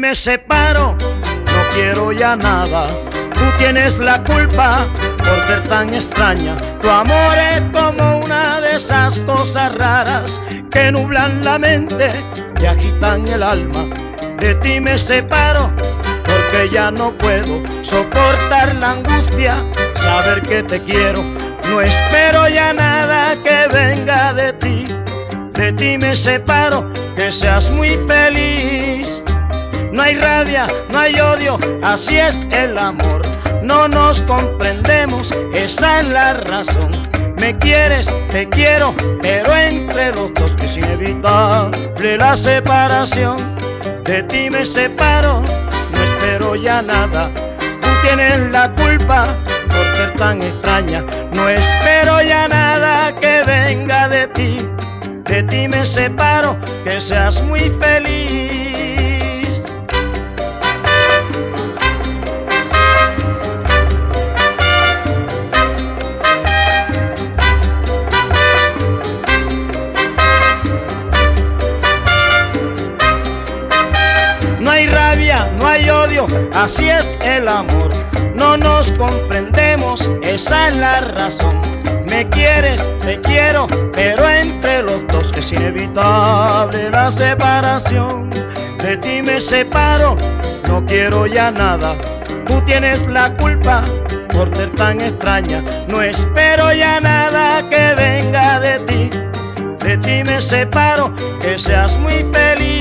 me separo, no quiero ya nada. Tú tienes la culpa por ser tan extraña. Tu amor es como una de esas cosas raras que nublan la mente y agitan el alma. De ti me separo porque ya no puedo soportar la angustia, saber que te quiero. No espero ya nada que venga de ti. De ti me separo, que seas muy feliz. No hay rabia, no hay odio, así es el amor. No nos comprendemos, esa es la razón. Me quieres, te quiero, pero entre los dos es inevitable la separación. De ti me separo, no espero ya nada. Tú tienes la culpa por ser tan extraña. No espero ya nada que venga de ti. De ti me separo, que seas muy feliz. No hay rabia, no hay odio, así es el amor. No nos comprendemos, esa es la razón. Me quieres, te quiero, pero entre los dos es inevitable la separación. De ti me separo, no quiero ya nada. Tú tienes la culpa por ser tan extraña. No espero ya nada que venga de ti. De ti me separo, que seas muy feliz.